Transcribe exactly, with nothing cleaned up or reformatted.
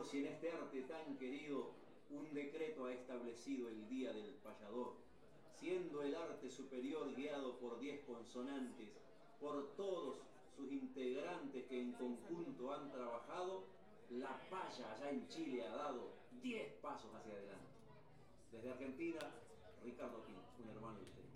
si en este arte tan querido un decreto ha establecido el día del payador, siendo el arte superior guiado por diez consonantes, por todos sus integrantes que en conjunto han trabajado, la paya allá en Chile ha dado diez pasos hacia adelante. Desde Argentina, Ricardo Pino, un hermano de ustedes.